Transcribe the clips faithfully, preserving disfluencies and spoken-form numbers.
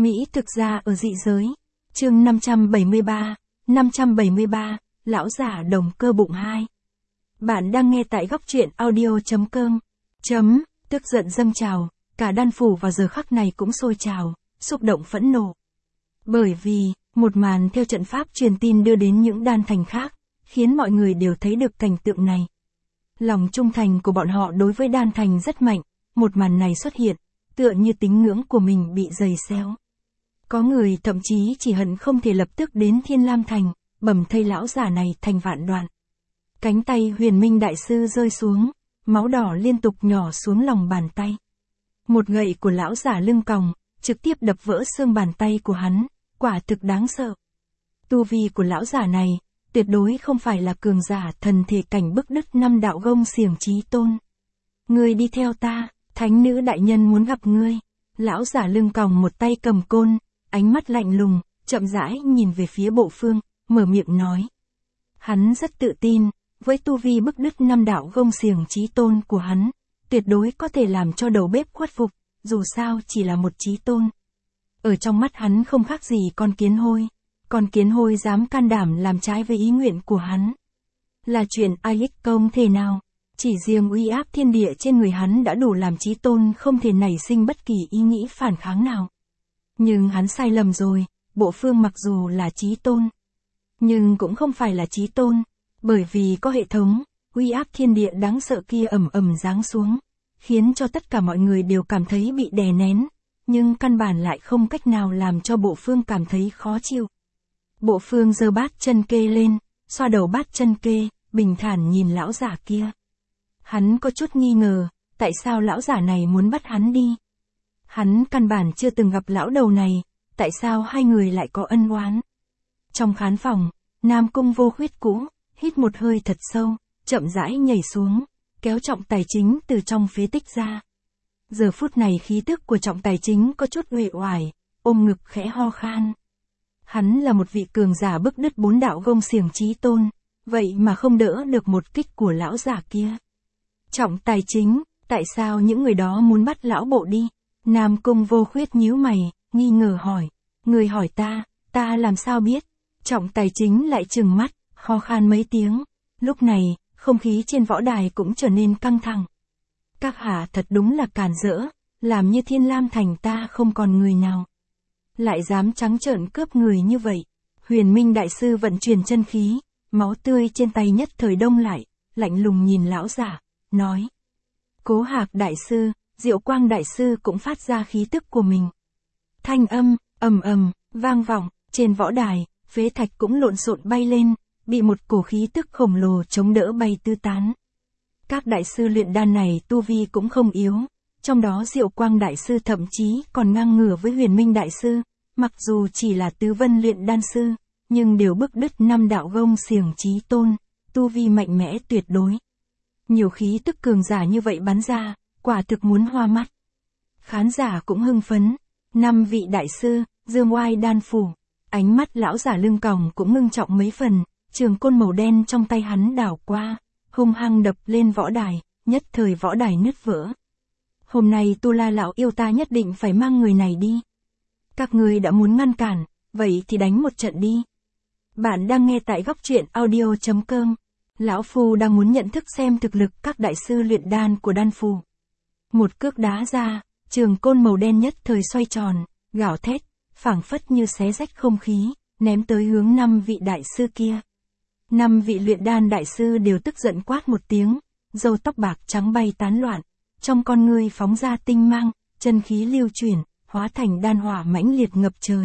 Mỹ thực ra ở dị giới. Chương năm trăm bảy mươi ba, năm trăm bảy mươi ba, lão giả đồng cơ bụng hai. Bạn đang nghe tại góc truyện audio.com. Chấm, tức giận dâng trào, cả đan phủ vào giờ khắc này cũng sôi trào, xúc động phẫn nộ. Bởi vì, một màn theo trận pháp truyền tin đưa đến những đan thành khác, khiến mọi người đều thấy được cảnh tượng này. Lòng trung thành của bọn họ đối với đan thành rất mạnh, một màn này xuất hiện, tựa như tín ngưỡng của mình bị giày xéo. Có người thậm chí chỉ hận không thể lập tức đến Thiên Lam Thành, bầm thây lão giả này thành vạn đoạn. Cánh tay Huyền Minh Đại Sư rơi xuống, máu đỏ liên tục nhỏ xuống lòng bàn tay. Một gậy của lão giả lưng còng, trực tiếp đập vỡ xương bàn tay của hắn, quả thực đáng sợ. Tu vi của lão giả này, tuyệt đối không phải là cường giả thần thể cảnh bức đứt năm đạo gông xiềng chí tôn. Ngươi đi theo ta, thánh nữ đại nhân muốn gặp ngươi. Lão giả lưng còng một tay cầm côn, ánh mắt lạnh lùng, chậm rãi nhìn về phía Bộ Phương, mở miệng nói. Hắn rất tự tin, với tu vi bức đứt năm đạo gông xiềng chí tôn của hắn, tuyệt đối có thể làm cho đầu bếp khuất phục, dù sao chỉ là một chí tôn. Ở trong mắt hắn không khác gì con kiến hôi, con kiến hôi dám can đảm làm trái với ý nguyện của hắn. Là chuyện ai ích công thể nào, chỉ riêng uy áp thiên địa trên người hắn đã đủ làm chí tôn không thể nảy sinh bất kỳ ý nghĩ phản kháng nào. Nhưng hắn sai lầm rồi, Bộ Phương mặc dù là chí tôn, nhưng cũng không phải là chí tôn, bởi vì có hệ thống, uy áp thiên địa đáng sợ kia ầm ầm giáng xuống, khiến cho tất cả mọi người đều cảm thấy bị đè nén, nhưng căn bản lại không cách nào làm cho Bộ Phương cảm thấy khó chịu. Bộ Phương giơ bát chân kê lên, xoa đầu bát chân kê, bình thản nhìn lão giả kia. Hắn có chút nghi ngờ, tại sao lão giả này muốn bắt hắn đi? Hắn căn bản chưa từng gặp lão đầu này, tại sao hai người lại có ân oán? Trong khán phòng, Nam Cung Vô Khuyết cũ, hít một hơi thật sâu, chậm rãi nhảy xuống, kéo Trọng Tài Chính từ trong phế tích ra. Giờ phút này khí tức của Trọng Tài Chính có chút uể oải, ôm ngực khẽ ho khan. Hắn là một vị cường giả bức đứt bốn đạo gông xiềng chí tôn, vậy mà không đỡ được một kích của lão giả kia. Trọng Tài Chính, tại sao những người đó muốn bắt lão bộ đi? Nam Cung Vô Khuyết nhíu mày, nghi ngờ hỏi. Người hỏi ta, ta làm sao biết? Trọng Tài Chính lại trừng mắt, ho khan mấy tiếng. Lúc này, không khí trên võ đài cũng trở nên căng thẳng. Các hạ thật đúng là càn rỡ, làm như Thiên Lam Thành ta không còn người nào. Lại dám trắng trợn cướp người như vậy. Huyền Minh Đại Sư vận chuyển chân khí, máu tươi trên tay nhất thời đông lại, lạnh lùng nhìn lão giả, nói. Cố Hạc Đại Sư, Diệu Quang Đại Sư cũng phát ra khí tức của mình. Thanh âm, ầm ầm, vang vọng, trên võ đài, phế thạch cũng lộn xộn bay lên, bị một cổ khí tức khổng lồ chống đỡ bay tứ tán. Các đại sư luyện đan này tu vi cũng không yếu, trong đó Diệu Quang Đại Sư thậm chí còn ngang ngửa với Huyền Minh Đại Sư, mặc dù chỉ là tứ vân luyện đan sư, nhưng đều bức đứt năm đạo gông xiềng chí tôn, tu vi mạnh mẽ tuyệt đối. Nhiều khí tức cường giả như vậy bắn ra, quả thực muốn hoa mắt. Khán giả cũng hưng phấn, năm vị đại sư, dương oai đan phủ, ánh mắt lão giả lưng còng cũng ngưng trọng mấy phần, trường côn màu đen trong tay hắn đảo qua, hung hăng đập lên võ đài, nhất thời võ đài nứt vỡ. Hôm nay Tu La lão yêu ta nhất định phải mang người này đi. Các ngươi đã muốn ngăn cản, vậy thì đánh một trận đi. Bạn đang nghe tại góc truyện audio.com. Lão Phu đang muốn nhận thức xem thực lực các đại sư luyện đan của đan phù. Một cước đá ra, trường côn màu đen nhất thời xoay tròn, gào thét, phảng phất như xé rách không khí, ném tới hướng năm vị đại sư kia. Năm vị luyện đan đại sư đều tức giận quát một tiếng, râu tóc bạc trắng bay tán loạn, trong con ngươi phóng ra tinh mang, chân khí lưu chuyển, hóa thành đan hỏa mãnh liệt ngập trời.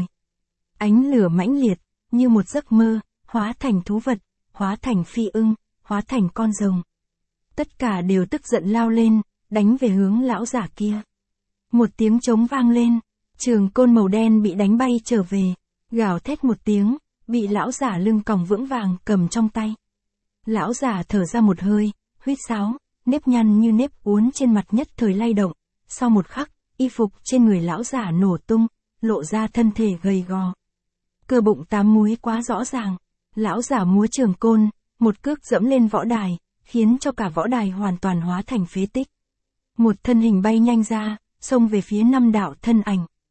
Ánh lửa mãnh liệt, như một giấc mơ, hóa thành thú vật, hóa thành phi ưng, hóa thành con rồng. Tất cả đều tức giận lao lên, đánh về hướng lão giả kia. Một tiếng trống vang lên, trường côn màu đen bị đánh bay trở về, gào thét một tiếng, bị lão giả lưng còng vững vàng cầm trong tay. Lão giả thở ra một hơi, huýt sáo, nếp nhăn như nếp uốn trên mặt nhất thời lay động. Sau một khắc, y phục trên người lão giả nổ tung, lộ ra thân thể gầy gò. Cơ bụng tám múi quá rõ ràng. Lão giả múa trường côn, một cước dẫm lên võ đài, khiến cho cả võ đài hoàn toàn hóa thành phế tích. Một thân hình bay nhanh ra, xông về phía năm đạo thân ảnh.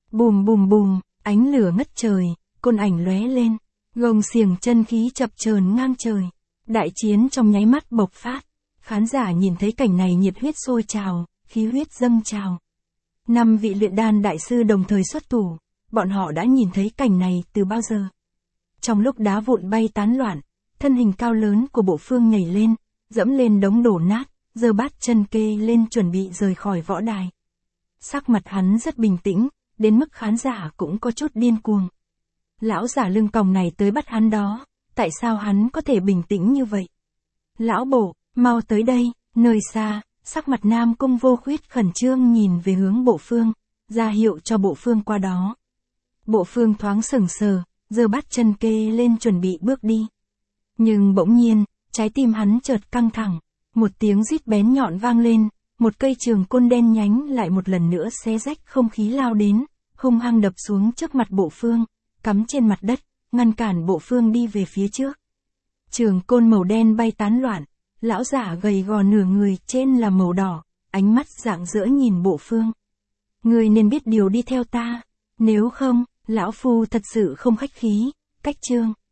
Bùm bùm bùm, ánh lửa ngất trời, côn ảnh lóe lên, gông xiềng chân khí chập chờn ngang trời. Đại chiến trong nháy mắt bộc phát. Khán giả nhìn thấy cảnh này nhiệt huyết sôi trào, khí huyết dâng trào. Năm vị luyện đan đại sư đồng thời xuất thủ, bọn họ đã nhìn thấy cảnh này từ bao giờ. Trong lúc đá vụn bay tán loạn, thân hình cao lớn của Bộ Phương nhảy lên, dẫm lên đống đổ nát, giơ bát chân kê lên chuẩn bị rời khỏi võ đài. Sắc mặt hắn rất bình tĩnh, đến mức khán giả cũng có chút điên cuồng. Lão giả lưng còng này tới bắt hắn đó, tại sao hắn có thể bình tĩnh như vậy? Lão Bộ, mau tới đây, nơi xa, sắc mặt Nam Cung Vô Khuyết khẩn trương nhìn về hướng Bộ Phương, ra hiệu cho Bộ Phương qua đó. Bộ Phương thoáng sững sờ, giơ bát chân kê lên chuẩn bị bước đi. Nhưng bỗng nhiên, trái tim hắn chợt căng thẳng, một tiếng rít bén nhọn vang lên, một cây trường côn đen nhánh lại một lần nữa xé rách không khí lao đến, hung hăng đập xuống trước mặt Bộ Phương, cắm trên mặt đất, ngăn cản Bộ Phương đi về phía trước. Trường côn màu đen bay tán loạn, lão giả gầy gò nửa người trên là màu đỏ, ánh mắt rạng rỡ nhìn Bộ Phương. Ngươi nên biết điều đi theo ta, nếu không, lão phu thật sự không khách khí, cách chương.